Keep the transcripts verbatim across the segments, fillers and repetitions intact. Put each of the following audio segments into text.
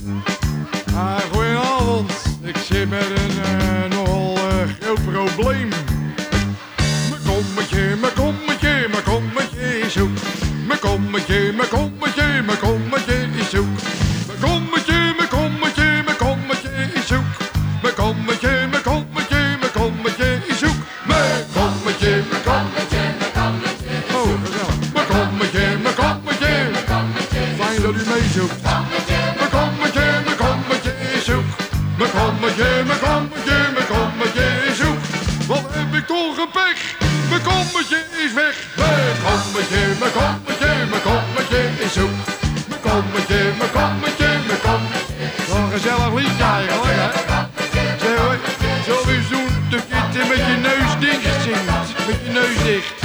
Ah, goedenavond. Ik zit met een uh, nogal uh, groot probleem. Mijn kommetje, mijn kommetje, mijn kommetje is zoek. Mijn kommetje, mijn kommetje, mijn kommetje is zoek. Mijn kommetje, mijn kommetje, mijn kommetje is zoek. Mijn kommetje, mijn kommetje, mijn kommetje is zoek. Mijn kommetje, mijn kommetje, mijn kommetje is zoek. Oh, gezellig. Mijn kommetje, mijn kommetje, mijn kommetje. Fijn dat u meezoekt. Mijn kommetje, mijn kommetje is zoek. Mijn kommetje, mijn kommetje, mijn kommetje is zoek. Wat heb ik toch een pech? Mijn kommetje is weg. Mijn kommetje, mijn kommetje, mijn kommetje is zoek. Mijn kommetje, mijn kommetje, mijn kommetje. Wat een gezellig liedje eigenlijk, hè? Zullen we, zullen we eens doen dat je het met je neus dicht zingt? Met je neus dicht.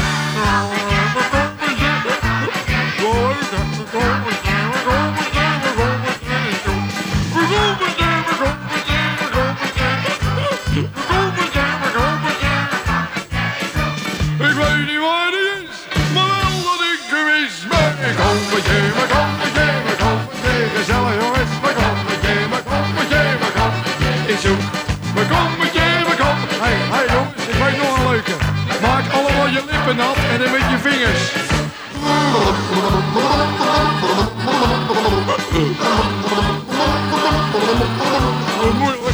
Ik weet niet waar die is, maar wel dat ik hem is. Mijn kommetje, mijn kommetje, mijn kommetje. Gezellig jongens, mijn kommetje, mijn kommetje, mijn kommetje is zoek. Mijn kommetje, mijn kommetje. Hé, hey, hey jongens, ik weet nog een leuke. Maak allemaal je lippen nat en dan met je vingers. Moeilijk.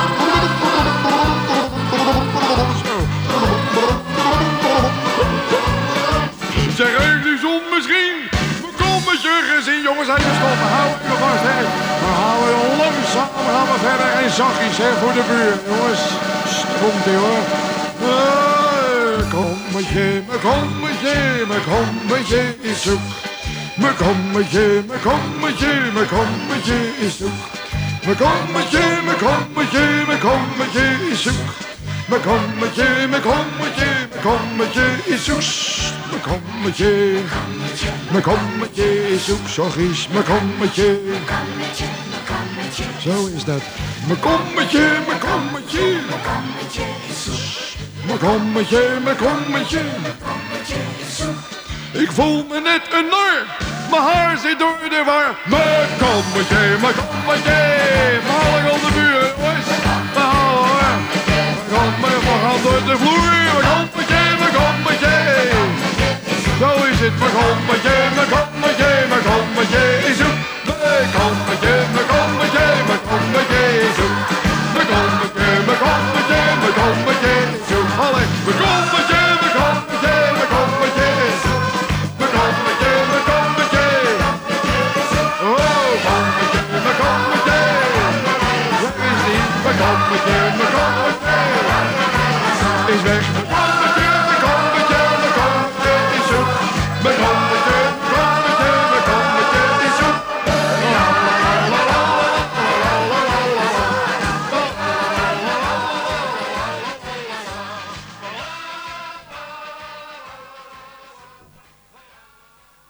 Zeg, heeft u zon misschien? We komen je gezien, jongens, even stoppen. Hou even vast, hè. We gaan weer langzaam, gaan we verder en zachtjes, hè, voor de buurt. Jongens, komt-ie, hoor. Mijn kommetje, mijn kommetje, mijn kommetje is zoek. Mijn kommetje, mijn kommetje, mijn kommetje is zoek. Mijn kommetje, mijn kommetje, mijn kommetje is zoek. Mijn kommetje, mijn kommetje, mijn kommetje is zoek. Mijn kommetje, mijn kommetje is zoek. Zachtjes, mijn kommetje. Zo is dat. Mijn kommetje, mijn kommetje. Mijn kommetje, mijn kommetje. Ik voel me net een nar. Mijn haar zit door de war. Mijn kommetje, mijn kommetje. Val ik op de buurt, jongens. Nou hoor. We gaan door de vloer. Mijn kommetje, mijn kommetje. Zo is het, mijn kommetje, mijn kommetje, mijn kommetje is zoek. Mijn kommetje, mijn kommetje, mijn kommetje is zoek. Mijn kommetje, mijn kommetje, mijn kommetje is zoek. Allee, mijn kommetje, mijn kommetje, mijn kommetje is zoek. Mijn kommetje, mijn kommetje. Oh, kommetje, mijn kommetje. Waar is die? Mijn kommetje, mijn kommetje is weg.